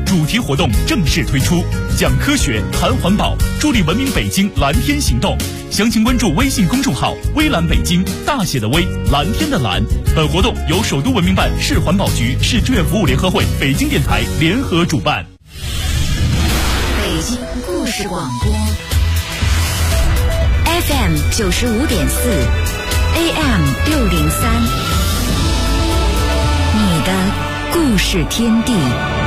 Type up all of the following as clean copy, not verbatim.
主题活动正式推出，讲科学、谈环保，助力文明北京蓝天行动。详情关注微信公众号“微蓝北京”，大写的微，蓝天的蓝。本活动由首都文明办、市环保局、市志愿服务联合会、北京电台联合主办。 北京故事广播 FM 95.4 AM 603，你的故事天地。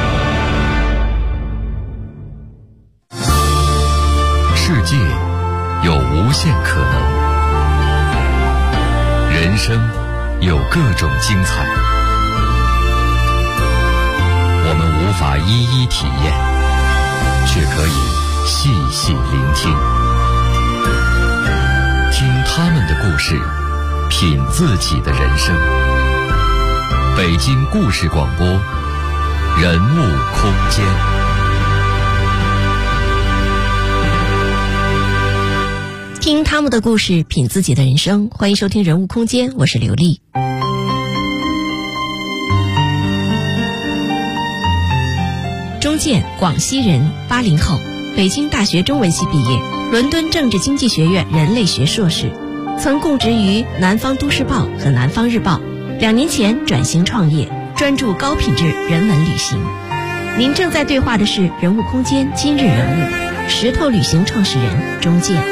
世界有无限可能，人生有各种精彩，我们无法一一体验，却可以细细聆听，听他们的故事，品自己的人生。北京故事广播，人物空间。 听他们的故事，品自己的人生。欢迎收听人物空间，我是刘丽。钟健，广西人，80后，北京大学中文系毕业，伦敦政治经济学院人类学硕士，曾供职于南方都市报和南方日报。2年前转型创业，专注高品质人文旅行。您正在对话的是人物空间今日人物，石头旅行创始人钟健。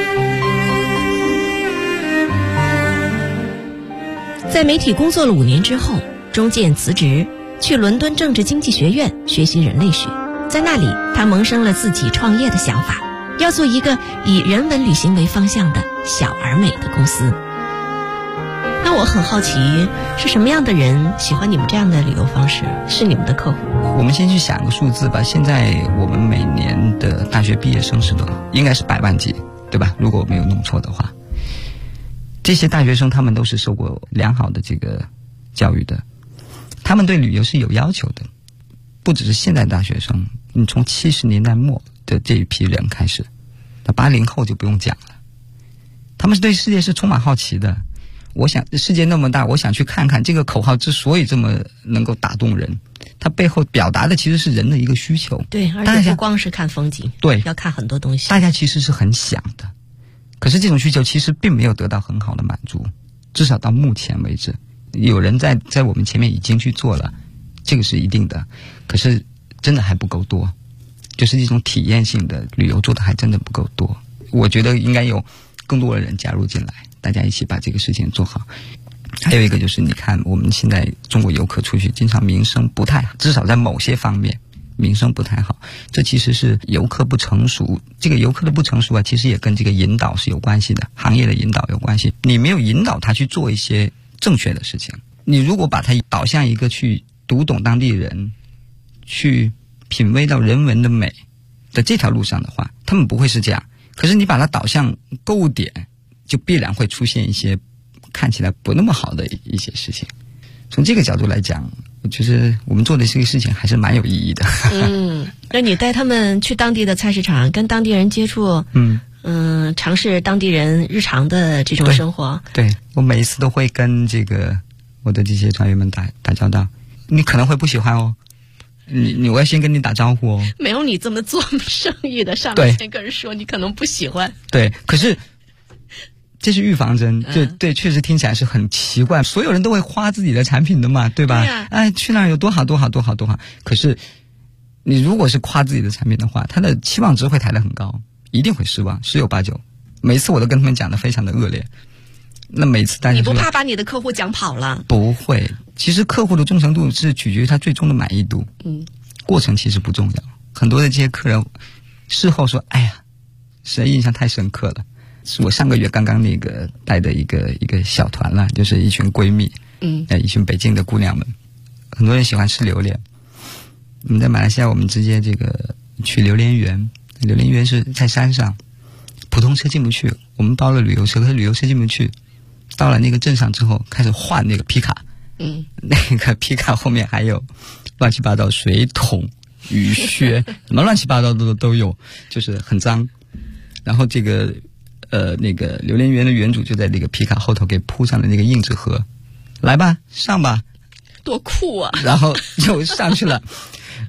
在媒体工作了5年之后，钟健辞职，去伦敦政治经济学院学习人类学。在那里，他萌生了自己创业的想法，要做一个以人文旅行为方向的小而美的公司。那我很好奇，是什么样的人喜欢你们这样的旅游方式？是你们的客户？ 我们先去想个数字吧。现在我们每年的大学毕业生是多少？应该是100万级，对吧？如果我没有弄错的话。这些大学生他们都是受过良好的这个教育的，他们对旅游是有要求的。不只是现在大学生，你从70年代末的这一批人开始，那80后就不用讲了。他们对世界是充满好奇的。我想世界那么大，我想去看看。这个口号之所以这么能够打动人，它背后表达的其实是人的一个需求。 对，而且不光是看风景， 对， 要看很多东西。 大家其实是很想的，可是这种需求其实并没有得到很好的满足，至少到目前为止。有人在我们前面已经去做了，这个是一定的，可是真的还不够多，就是这种体验性的旅游做的还真的不够多。我觉得应该有更多的人加入进来，大家一起把这个事情做好。还有一个就是你看我们现在中国游客出去经常名声不太好，至少在某些方面名声不太好，这其实是游客不成熟。这个游客的不成熟啊，其实也跟这个引导是有关系的，行业的引导有关系。你没有引导他去做一些正确的事情，你如果把他导向一个去读懂当地人，去品味到人文的美的这条路上的话，他们不会是这样。可是你把它导向购物点，就必然会出现一些看起来不那么好的一些事情。从这个角度来讲，我觉得我们做的这个事情还是蛮有意义的。 那你带他们去当地的菜市场，跟当地人接触，尝试当地人日常的这种生活。 对，我每一次都会跟我的这些团员们打交道。你可能会不喜欢哦，我要先跟你打招呼哦。 没有你这么做生意的，上来先跟人说你可能不喜欢。 对，可是这是预防针，对，确实听起来是很奇怪。所有人都会夸自己的产品的嘛，对吧？对去那儿有多好多好多好多好。可是你如果是夸自己的产品的话，他的期望值会抬得很高，一定会失望，十有八九。每次我都跟他们讲的非常的恶劣。那每次大家你不怕把你的客户讲跑了？ 不会，其实客户的忠诚度是取决于他最终的满意度。过程其实不重要。很多的这些客人事后说：“哎呀，实在印象太深刻了。”是我上个月刚刚带的一个小团了，就是一群闺蜜，一群北京的姑娘们，很多人喜欢吃榴莲。我们在马来西亚，我们直接去榴莲园，榴莲园是在山上，普通车进不去，我们包了旅游车，可是旅游车进不去。到了那个镇上之后，开始换那个皮卡，那个皮卡后面还有乱七八糟水桶、雨靴，什么乱七八糟的都有，就是很脏。然后那个榴莲园的园主就在那个皮卡后头给铺上了那个硬纸盒，来吧，上吧， 多酷啊！ 然后就上去了。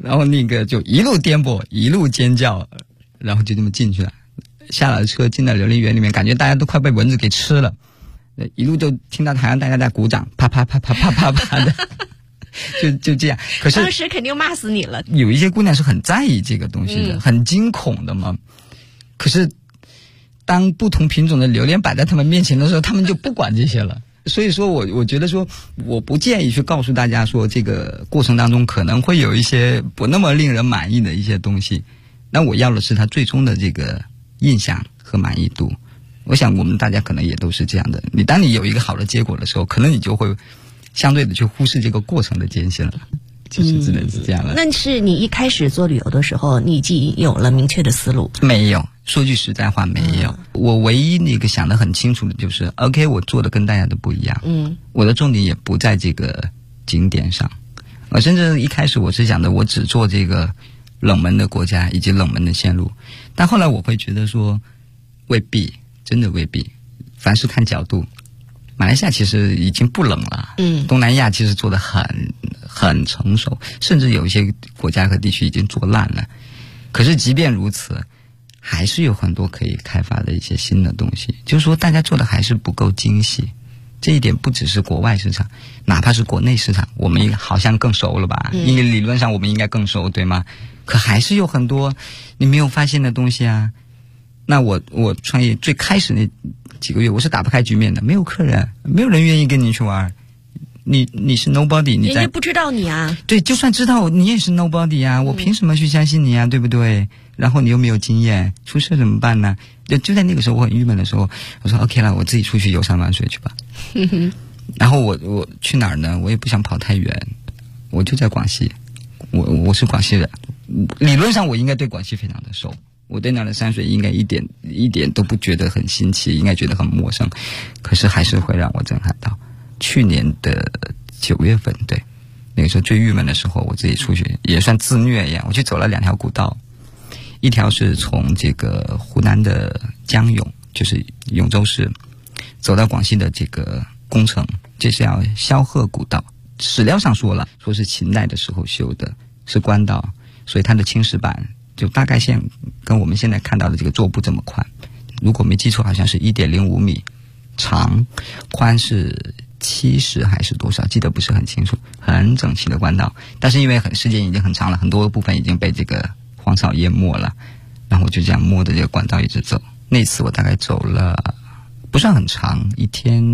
然后那个就一路颠簸，一路尖叫，然后就这么进去了。下了车，进到琉璃园里面，感觉大家都快被蚊子给吃了。一路就听到好像大家在鼓掌，啪啪啪啪啪啪啪的，就这样。可是当时肯定骂死你了。 有一些姑娘是很在意这个东西的，很惊恐的嘛。可是当不同品种的榴莲摆在他们面前的时候，他们就不管这些了。所以说我觉得说，我不建议去告诉大家说，这个过程当中可能会有一些不那么令人满意的一些东西。那我要的是他最终的这个印象和满意度。我想我们大家可能也都是这样的。当你有一个好的结果的时候，可能你就会相对的去忽视这个过程的艰辛了。就是只能是这样了。 那是你一开始做旅游的时候，你已经有了明确的思路？ 没有，说句实在话，没有。我唯一那个想得很清楚的就是，OK， 我做的跟大家都不一样。我的重点也不在这个景点上。甚至一开始我是想的，我只做这个冷门的国家以及冷门的线路。但后来我会觉得说，未必，真的未必。凡事看角度。马来西亚其实已经不冷了，东南亚其实做得很成熟，甚至有一些国家和地区已经做烂了。可是即便如此，还是有很多可以开发的一些新的东西。就是说，大家做的还是不够精细。这一点不只是国外市场，哪怕是国内市场，我们好像更熟了吧？因为理论上我们应该更熟，对吗？可还是有很多你没有发现的东西啊。那我创业最开始那几个月，我是打不开局面的，没有客人，没有人愿意跟你去玩。你是 nobody， 你在人家不知道你啊。 对，就算知道你也是 nobody 啊，我凭什么去相信你啊，对不对？然后你又没有经验，出事怎么办呢？就在那个时候我很郁闷的时候，我说 OK 了，我自己出去游山玩水去吧。然后我去哪儿呢？我也不想跑太远，我就在广西。我是广西人，理论上我应该对广西非常的熟。我对那儿的山水应该一点都不觉得很新奇，应该觉得很陌生，可是还是会让我震撼到。去年的9月份，对，那个时候最郁闷的时候，我自己出去也算自虐一样，我去走了2条古道，一条是从这个湖南的江永，就是永州市，走到广西的这个恭城，这是叫萧贺古道。史料上说是秦代的时候修的，是官道，所以它的青石板就大概跟我们现在看到的这个桌布这么宽，如果没记错好像是 1.05 米长，宽是70还是多少，记得不是很清楚，很整齐的官道。但是因为时间已经很长了，很多部分已经被这个荒草淹没了，然后我就这样摸着这个官道一直走。那次我大概走了不算很长，一天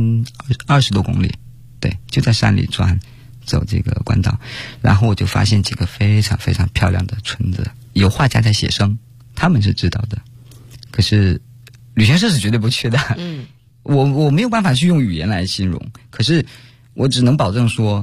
20多公里，对，就在山里转走这个官道。然后我就发现几个非常非常漂亮的村子，有画家在写生，他们是知道的，可是旅行社是绝对不去的。我没有办法去用语言来形容，可是我只能保证说，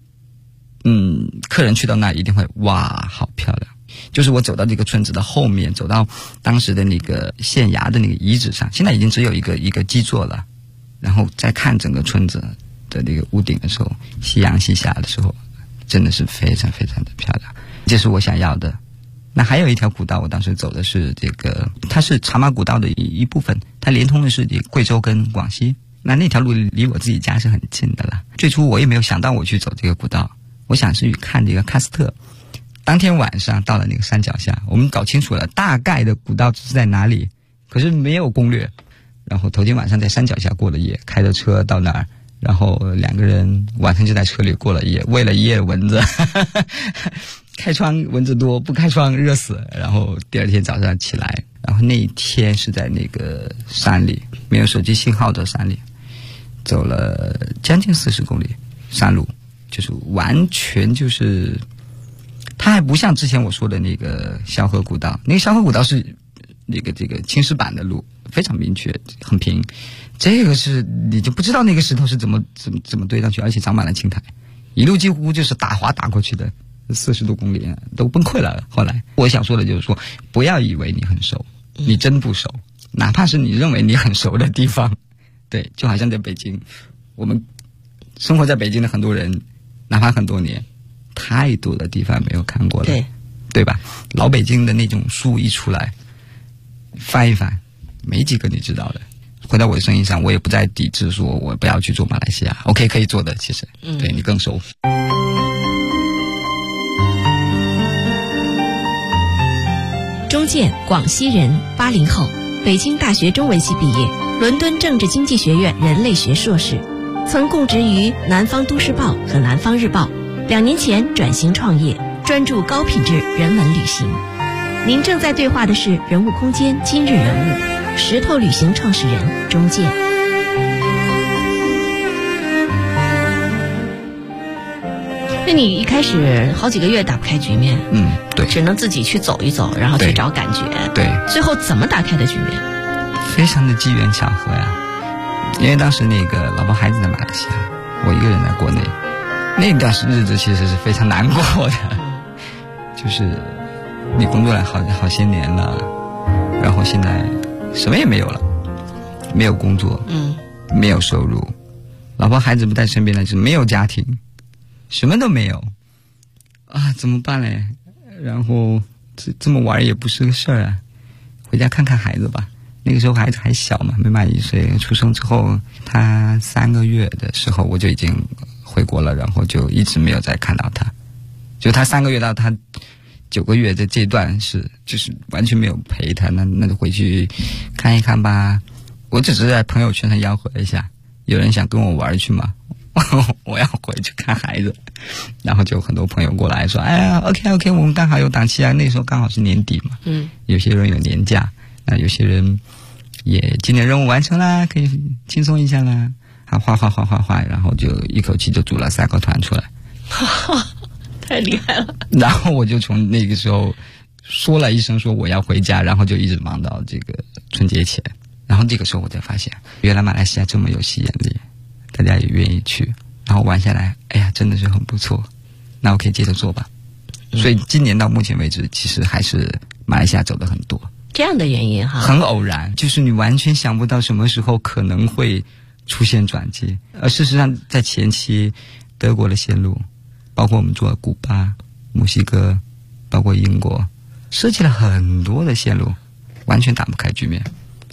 客人去到那一定会哇，好漂亮。就是我走到这个村子的后面，走到当时的那个县衙的那个遗址上，现在已经只有一个基座了，然后再看整个村子的那个屋顶的时候，夕阳西下的时候，真的是非常非常的漂亮，这是我想要的。那还有一条古道，我当时走的是这个，它是茶马古道的一部分，它连通的是贵州跟广西。那条路离我自己家是很近的了。最初我也没有想到我去走这个古道，我想是去看这个喀斯特。当天晚上到了那个山脚下，我们搞清楚了大概的古道是在哪里，可是没有攻略。然后头天晚上在山脚下过了夜，开着车到那儿，然后2个人晚上就在车里过了夜，喂了一夜蚊子。开窗蚊子多，不开窗热死。然后第二天早上起来，然后那一天是在那个山里，没有手机信号的山里，走了将近40公里山路，就是完全就是它还不像之前我说的那个萧河古道，那个萧河古道是这个青石板的路，非常明确很平，这个是你就不知道那个石头是怎么堆上去，而且长满了青苔，一路几乎就是打滑打过去的，40多公里都崩溃了。后来我想说的就是说，不要以为你很熟，你真不熟，哪怕是你认为你很熟的地方，对，就好像在北京，我们生活在北京的很多人，哪怕很多年，太多的地方没有看过了，对吧？老北京的那种书一出来，翻一翻，没几个你知道的。回到我的生意上，我也不再抵制说我不要去做马来西亚 ，OK 可以做的，其实，对你更熟。 钟健，广西人，80后，北京大学中文系毕业，伦敦政治经济学院人类学硕士，曾供职于南方都市报和南方日报，2年前转型创业，专注高品质人文旅行。您正在对话的是人物空间今日人物，石头旅行创始人钟健。那你一开始好几个月打不开局面， 对， 只能自己去走一走，然后去找感觉， 对， 最后怎么打开的局面？ 非常的机缘巧合呀。因为当时那个老婆孩子在马来西亚，我一个人在国内，那段日子其实是非常难过的，就是你工作了好些年了，然后现在什么也没有了，没有工作，没有收入，老婆孩子不在身边了，就是没有家庭，什么都没有啊，怎么办嘞？然后这么玩也不是个事儿啊，回家看看孩子吧。那个时候孩子还小嘛，没满1岁，出生之后他3个月的时候我就已经回国了，然后就一直没有再看到他。就他3个月到他9个月的这段就是完全没有陪他，那就回去看一看吧。我只是在朋友圈上吆喝一下，有人想跟我玩去吗？我要回去看孩子，然后就很多朋友过来说，哎呀 OK 我们刚好有档期啊，那时候刚好是年底嘛，有些人有年假，有些人也今年任务完成啦，可以轻松一下啦，还画，然后就一口气就组了3个团出来， 太厉害了。 然后我就从那个时候说了一声说我要回家，然后就一直忙到这个春节前，然后这个时候我才发现，原来马来西亚这么有吸引力，大家也愿意去，然后玩下来，哎呀，真的是很不错，那我可以接着做吧。所以今年到目前为止，其实还是马来西亚走的很多。 这样的原因哈， 很偶然，就是你完全想不到什么时候可能会出现转机。而事实上，在前期，德国的线路，包括我们做古巴、墨西哥，包括英国，设计了很多的线路，完全打不开局面。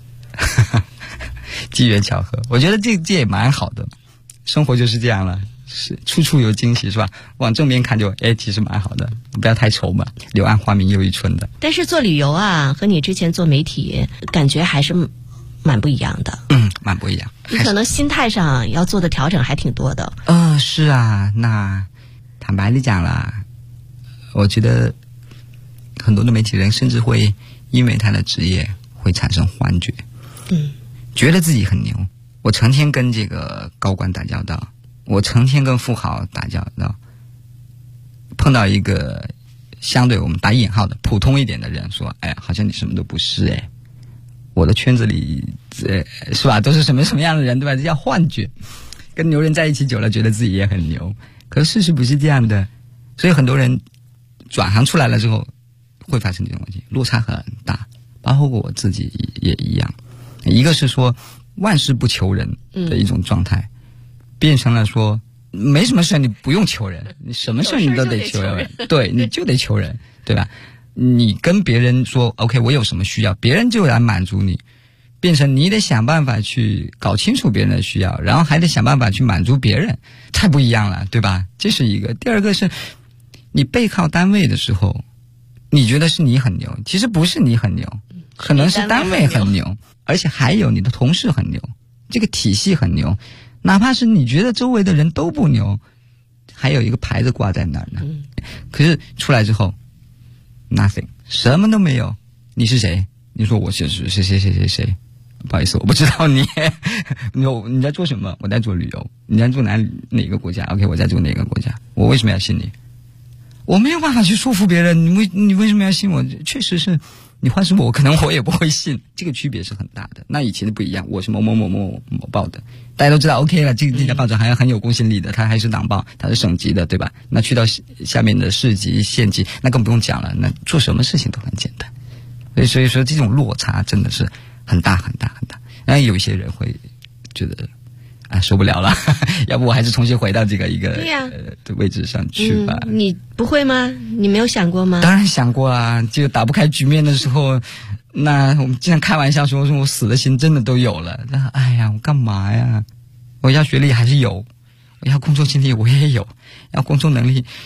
机缘巧合，我觉得这也蛮好的，生活就是这样了，是处处有惊喜，是吧？往正面看就其实蛮好的，不要太愁嘛，柳暗花明又一村的。 但是做旅游啊，和你之前做媒体感觉还是蛮不一样的。 蛮不一样。 你可能心态上要做的调整还挺多的。 是啊，那坦白地讲啦，我觉得很多的媒体人甚至会因为他的职业会产生幻觉，觉得自己很牛。我成天跟这个高官打交道，我成天跟富豪打交道，碰到一个相对我们打引号的普通一点的人说，哎，好像你什么都不是我的圈子里是吧，都是什么样的人，对吧？这叫幻觉。跟牛人在一起久了，觉得自己也很牛，可是事实不是这样的。所以很多人转行出来了之后，会发生这种问题，落差很大，包括我自己也一样。一个是说万事不求人的一种状态，变成了说没什么事你不用求人，你什么事你都得求人，对，你就得求人，对吧？你跟别人说 OK 我有什么需要，别人就来满足你，变成你得想办法去搞清楚别人的需要，然后还得想办法去满足别人，太不一样了，对吧？这是一个。第二个是你背靠单位的时候，你觉得是你很牛，其实不是你很牛，可能是单位很牛，而且还有你的同事很牛，这个体系很牛，哪怕是你觉得周围的人都不牛，还有一个牌子挂在那儿呢。可是出来之后 nothing， 什么都没有。你是谁？你说我是谁？不好意思，我不知道你。你在做什么？我在做旅游。你在做哪个国家 ？OK， 我在做哪个国家？我为什么要信你？我没有办法去说服别人，你为什么要信我？确实是，你换是我，可能我也不会信。这个区别是很大的。那以前的不一样，我是某报的，大家都知道 OK 了。这家报纸还很有公信力的，它还是党报，它是省级的，对吧？那去到下面的市级、县级，那更不用讲了。那做什么事情都很简单。所以说这种落差真的是很大。然后有一些人会觉得受不了了，要不我还是重新回到这个的位置上去吧。 你不会吗？你没有想过吗？ 当然想过啊，就打不开局面的时候，那我们经常开玩笑说我死的心真的都有了。那哎呀，我干嘛呀？我要学历还是有，我要工作经历我也有，要工作能力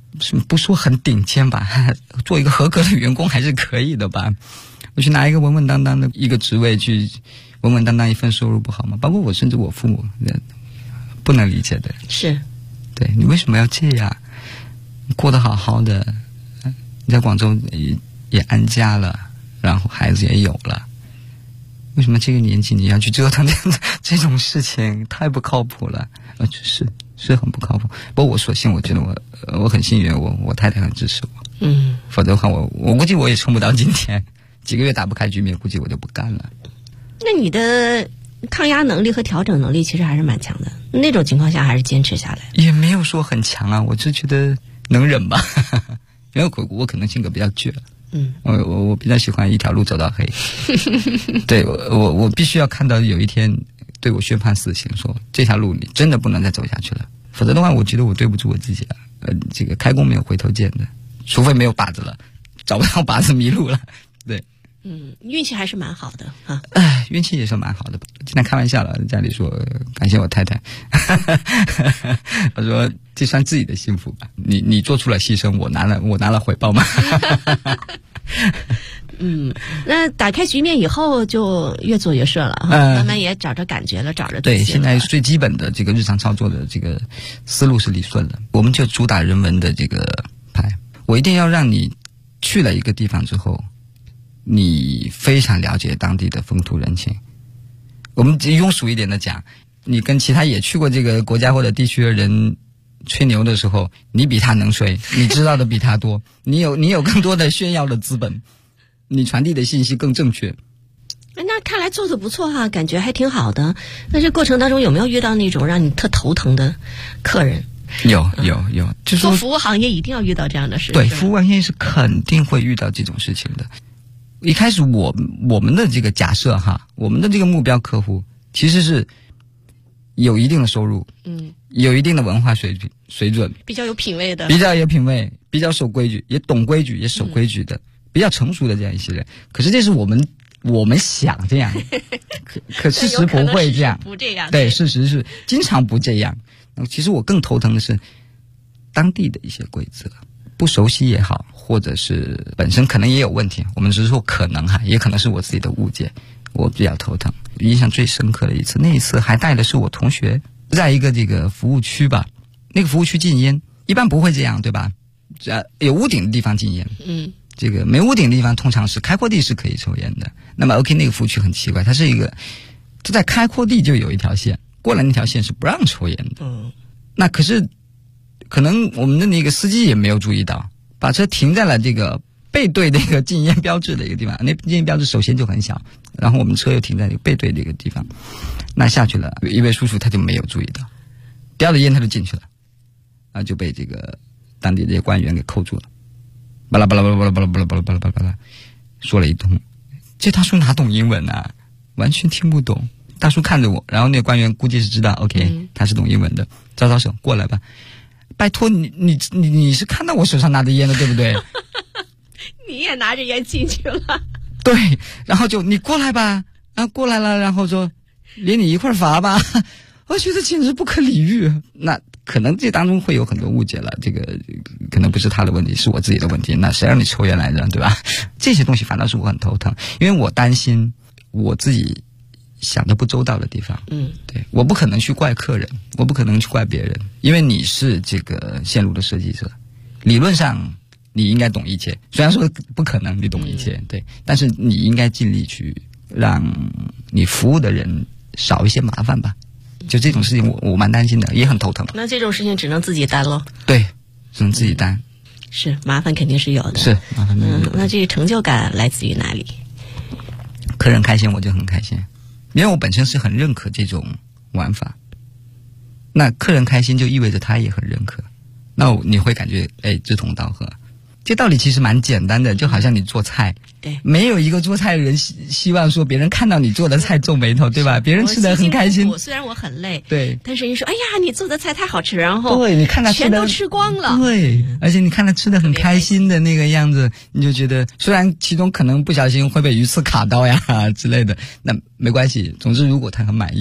不说很顶尖吧，做一个合格的员工还是可以的吧。我去拿一个稳稳当当的一个职位，去稳稳当当一份收入不好吗？包括我，甚至我父母不能理解的。 是， 对，你为什么要这样？过得好好的，你在广州也安家了，然后孩子也有了，为什么这个年纪你要去折腾这种事情？太不靠谱了。是很不靠谱。不过我所幸，我觉得我很幸运，我太太很支持我。否则的话，我估计我也撑不到今天，几个月打不开局面，估计我就不干了。 那你的抗压能力和调整能力其实还是蛮强的，那种情况下还是坚持下来。 也没有说很强啊，我就觉得能忍吧，因为我可能性格比较倔。我比较喜欢一条路走到黑。对，我必须要看到有一天对我宣判死刑，说这条路你真的不能再走下去了，否则的话，我觉得我对不住我自己了。这个开弓没有回头箭的，除非没有靶子了，找不到靶子迷路了。对， 运气还是蛮好的啊。 运气也是蛮好的。经常开玩笑了，家里说感谢我太太，我说这算自己的幸福吧。你做出了牺牲，我拿了回报嘛。 那打开局面以后就越做越顺了哈，慢慢也找着感觉了，找着对，现在最基本的这个日常操作的这个思路是理顺了。我们就主打人文的这个牌，我一定要让你去了一个地方之后，你非常了解当地的风土人情。我们庸俗一点的讲，你跟其他也去过这个国家或者地区的人吹牛的时候，你比他能吹，你知道的比他多，你有更多的炫耀的资本，你传递的信息更正确。 那看来做得不错哈，感觉还挺好的。那这过程当中有没有遇到那种让你特头疼的客人？ 有，就是做服务行业一定要遇到这样的事。 对，服务行业是肯定会遇到这种事情的。一开始我们的这个假设哈，我们的这个目标客户其实是有一定的收入，有一定的文化水准， 比较有品位的， 比较有品位，比较守规矩，也懂规矩，也守规矩的，比较成熟的这样一些人。可是这是我们想这样，可事实不会这样， 不这样。 对，事实是经常不这样。其实我更头疼的是当地的一些规则，不熟悉也好，或者是本身可能也有问题，我们只是说可能哈，也可能是我自己的误解，我比较头疼。印象最深刻的一次，那一次还带的是我同学，在一个这个服务区吧，那个服务区禁烟，一般不会这样，对吧？有屋顶的地方禁烟，这个没屋顶的地方通常是开阔地是可以抽烟的。那么 OK， 那个服务区很奇怪，它在开阔地就有一条线，过来那条线是不让抽烟的。那可是可能我们的那个司机也没有注意到，把车停在了这个背对那个禁烟标志的一个地方。那禁烟标志首先就很小，然后我们车又停在背对的一个地方。那下去了，一位叔叔他就没有注意到，叼着烟他就进去了，啊，就被这个当地这些官员给扣住了，巴拉巴拉巴拉巴拉巴拉巴拉巴拉巴拉巴拉说了一通。这大叔哪懂英文啊，完全听不懂。大叔看着我，然后那个官员估计是知道 OK， 他是懂英文的，招招手过来吧。拜托你是看到我手上拿着烟的对不对？ 你也拿着烟进去了。 对，然后就你过来吧，然后过来了，然后说连你一块罚吧。我觉得简直不可理喻。那可能这当中会有很多误解了，这个可能不是他的问题，是我自己的问题。那谁让你抽烟来着，对吧？这些东西反倒是我很头疼，因为我担心我自己想的不周到的地方。对，我不可能去怪客人，我不可能去怪别人，因为你是这个线路的设计者，理论上你应该懂一切，虽然说不可能你懂一切，对，但是你应该尽力去让你服务的人少一些麻烦吧。就这种事情我蛮担心的，也很头疼。 那这种事情只能自己担咯。 对，只能自己担。 是，麻烦肯定是有的。 是，麻烦那这个成就感来自于哪里？ 客人开心我就很开心，因为我本身是很认可这种玩法。那客人开心就意味着他也很认可，那你会感觉志同道合。这道理其实蛮简单的，就好像你做菜， 对， 没有一个做菜的人希望说别人看到你做的菜皱眉头，对吧？别人吃得很开心。 虽然我很累， 对， 但是人说，哎呀，你做的菜太好吃，然后对，你看他全都吃光了， 对，而且你看他吃得很开心的那个样子，你就觉得虽然其中可能不小心会被鱼刺卡到呀之类的，那没关系。总之，如果他很满意，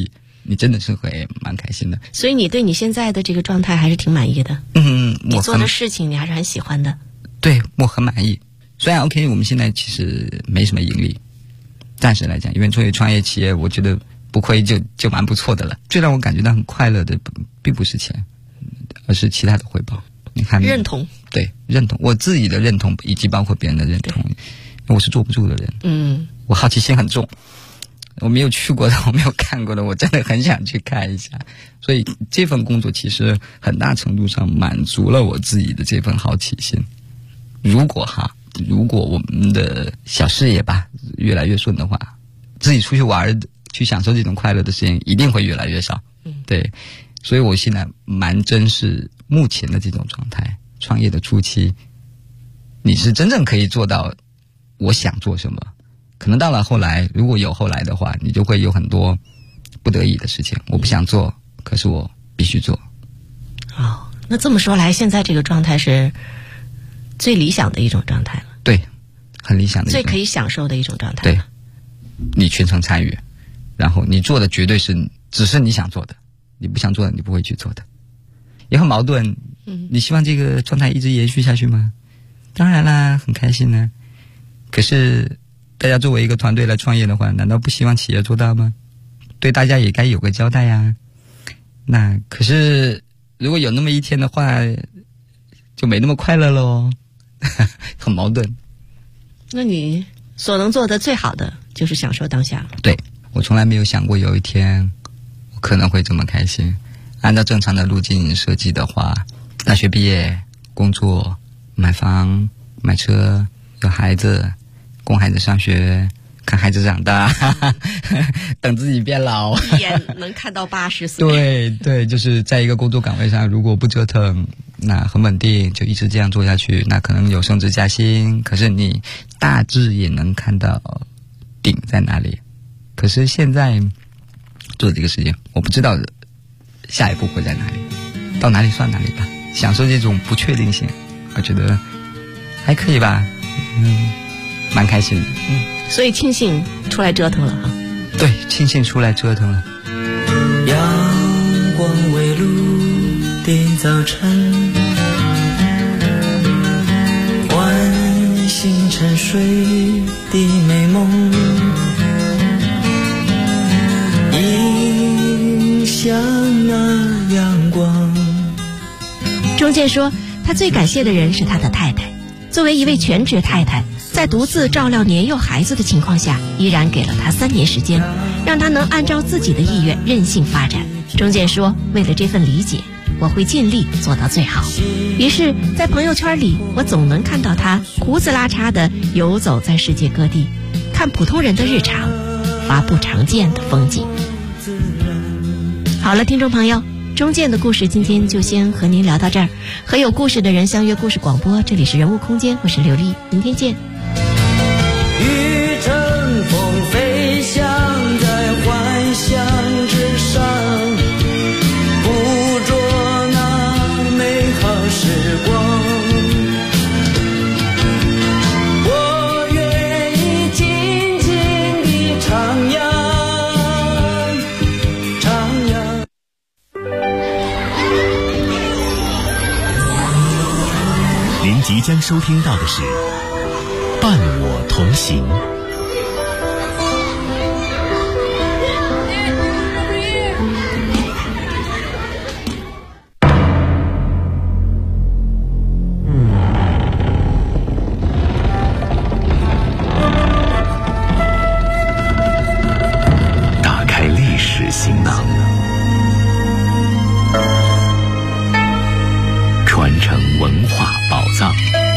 你真的是会蛮开心的。 所以你对你现在的这个状态还是挺满意的。你做的事情你还是很喜欢的。 对，我很满意。虽然 OK， 我们现在其实没什么盈利，暂时来讲，因为作为创业企业，我觉得不亏就蛮不错的了。最让我感觉到很快乐的，并不是钱，而是其他的回报。你看， 认同， 对，认同我自己的认同，以及包括别人的认同。我是坐不住的人，我好奇心很重，我没有去过的，我没有看过的，我真的很想去看一下。所以这份工作其实很大程度上满足了我自己的这份好奇心。如果我们的小事业吧越来越顺的话，自己出去玩去享受这种快乐的时间一定会越来越少。对，所以我现在蛮珍视目前的这种状态。创业的初期，你是真正可以做到我想做什么，可能到了后来，如果有后来的话，你就会有很多不得已的事情，我不想做，可是我必须做。 那这么说来，现在这个状态是最理想的一种状态了。 对，很理想的一种， 最可以享受的一种状态。 对，你全程参与，然后你做的绝对是只是你想做的，你不想做的你不会去做的。也很矛盾，你希望这个状态一直延续下去吗？当然啦，很开心呢。可是大家作为一个团队来创业的话，难道不希望企业做到吗？对大家也该有个交代呀。那可是如果有那么一天的话，就没那么快乐咯。很矛盾。 那你所能做的最好的就是享受当下。 对，我从来没有想过有一天我可能会这么开心。按照正常的路径设计的话，大学毕业，工作，买房，买车，有孩子，供孩子上学，看孩子长大，等自己变老， 一眼能看到80岁。 对对，就是在一个工作岗位上，如果不折腾，那很稳定，就一直这样做下去，那可能有升职加薪，可是你大致也能看到顶在哪里。可是现在做这个事情，我不知道下一步会在哪里，到哪里算哪里吧。享受这种不确定性，我觉得还可以吧，蛮开心的。 所以庆幸出来折腾了啊。 对，庆幸出来折腾了。 阳光微露的早晨，唤醒沉睡的美梦，映向那阳光。 钟健说，他最感谢的人是他的太太。作为一位全职太太，在独自照料年幼孩子的情况下，依然给了他3年时间，让他能按照自己的意愿任性发展。钟健说，为了这份理解，我会尽力做到最好。于是在朋友圈里，我总能看到他胡子拉碴地游走在世界各地，看普通人的日常，发不常见的风景。好了，听众朋友，钟健的故事今天就先和您聊到这儿。和有故事的人相约故事广播，这里是人物空间，我是刘丽，明天见。 与乘风飞翔在幻想之上，捕捉那美好时光。我愿意静静地徜徉，徜徉。 您即将收听到的是伴我同行。打开历史行囊，传承文化宝藏。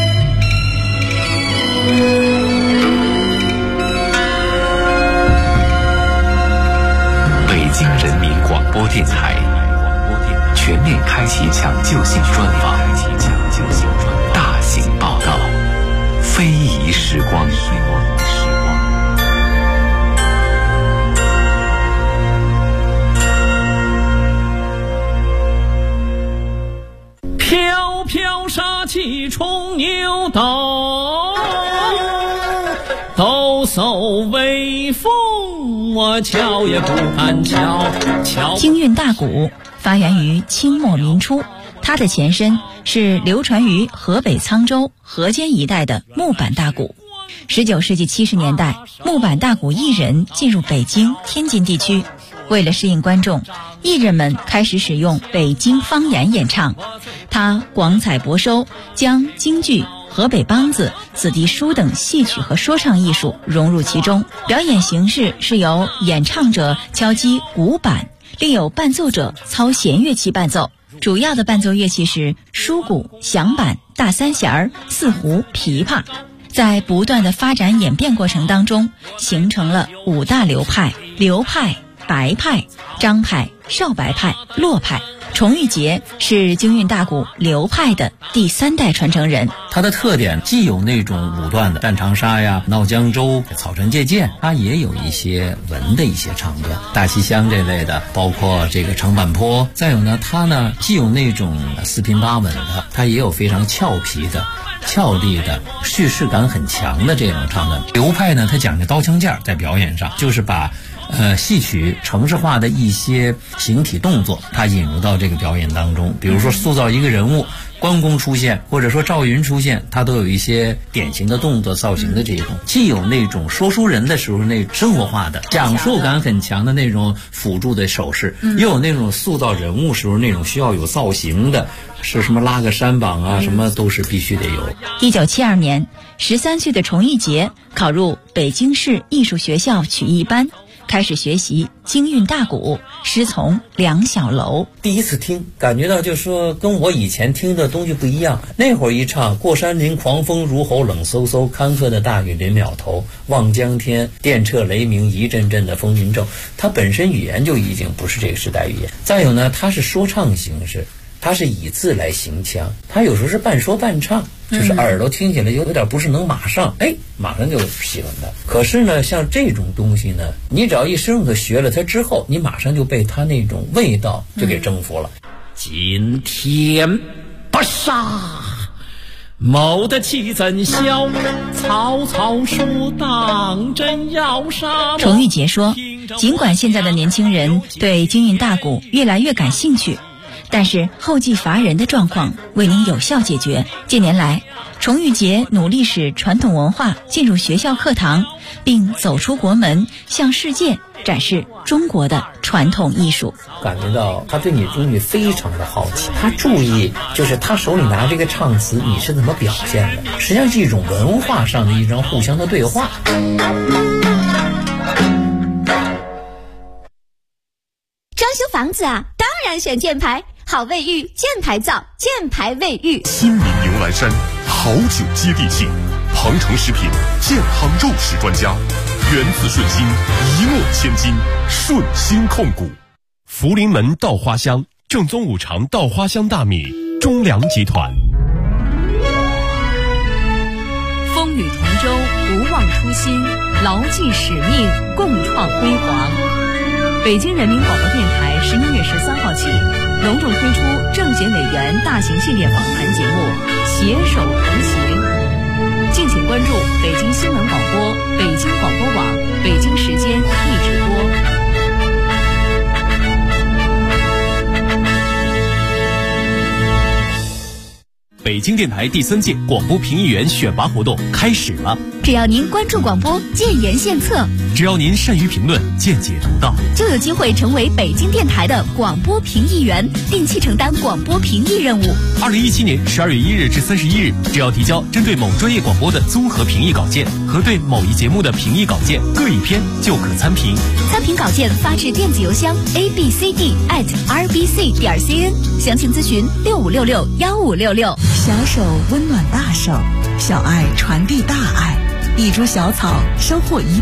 北京人民广播电台全面开启抢救性专访，大型报道，非遗时光。 飘飘杀气冲牛刀，斗高手威风，我瞧也不敢瞧。 京韵大鼓发源于清末民初，它的前身是流传于河北沧州、河间一带的木板大鼓。19世纪70年代，木板大鼓艺人进入北京、天津地区，为了适应观众，艺人们开始使用北京方言演唱。他广采博收，将京剧、河北梆子、子弟书等戏曲和说唱艺术融入其中。表演形式是由演唱者敲击鼓板，另有伴奏者操弦乐器伴奏。主要的伴奏乐器是书鼓、响板、大三弦、四胡、琵琶。在不断的发展演变过程当中，形成了5大流派：刘派、白派、张派、少白派、骆派。崇玉杰是京韵大鼓刘派的第3代传承人。 它的特点既有那种武段的战长沙呀、闹江州、草船借箭，它也有一些文的一些唱段，大西厢这类的，包括这个长坂坡。再有呢，它呢既有那种四平八稳的，它也有非常俏皮的、俏丽的、叙事感很强的这种唱段。刘派呢，它讲究刀枪剑，在表演上就是把戏曲程式化的一些形体动作，它引入到这个表演当中。比如说塑造一个人物，关公出现，或者说赵云出现，它都有一些典型的动作造型的这种，既有那种说书人的时候那生活化的讲述感很强的那种辅助的手势，又有那种塑造人物时候那种需要有造型的，是什么拉个山膀啊，什么都是必须得有。 1972年，13岁的崇玉杰考入北京市艺术学校曲艺班，开始学习京韵大鼓，师从梁小楼。 第一次听，感觉到就是说跟我以前听的东西不一样。那会儿一唱过山林狂风如吼，冷飕飕坎坷的大雨临了头，望江天电掣雷鸣，一阵阵的风云骤。它本身语言就已经不是这个时代语言。再有呢，它是说唱形式，它是以字来行腔，它有时候是半说半唱，就是耳朵听起来有点不是能马上就喜欢它。可是呢，像这种东西呢，你只要一深入的学了它之后，你马上就被它那种味道就给征服了。今天不杀，谋得其怎消？曹操说当真要杀。 崇玉杰说，尽管现在的年轻人对京韵大鼓越来越感兴趣，但是后继乏人的状况未能有效解决。近年来，崇玉杰努力使传统文化进入学校课堂，并走出国门，向世界展示中国的传统艺术。 感觉到他对你东西非常的好奇，他注意就是他手里拿这个唱词你是怎么表现的，实际上是一种文化上的一种互相的对话。 装修房子啊，当然选建牌，好卫浴建牌造，建牌卫浴。 新民牛栏山好酒接地气，庞城食品健康肉食专家，源自顺心，一诺千金，顺心控股。 福临门稻花香，正宗五常稻花香大米，中粮集团。 风雨同舟，不忘初心，牢记使命，共创辉煌。北京人民广播电台11月13号起，隆重推出政协委员大型系列访谈节目《携手同行》，敬请关注北京新闻广播、北京广播网、北京时间一直播。 北京电台第3届广播评议员选拔活动开始了。 只要您关注广播，建言献策， 只要您善于评论，见解独到， 就有机会成为北京电台的广播评议员，定期承担广播评议任务。 2017年12月1日至31日，只要提交针对某专业广播的综合评议稿件和对某一节目的评议稿件各一篇，就可参评。 参评稿件发至电子邮箱 abcd@rbc.cn， 详情咨询65661566。 小手温暖大手，小爱传递大爱，一株小草收获一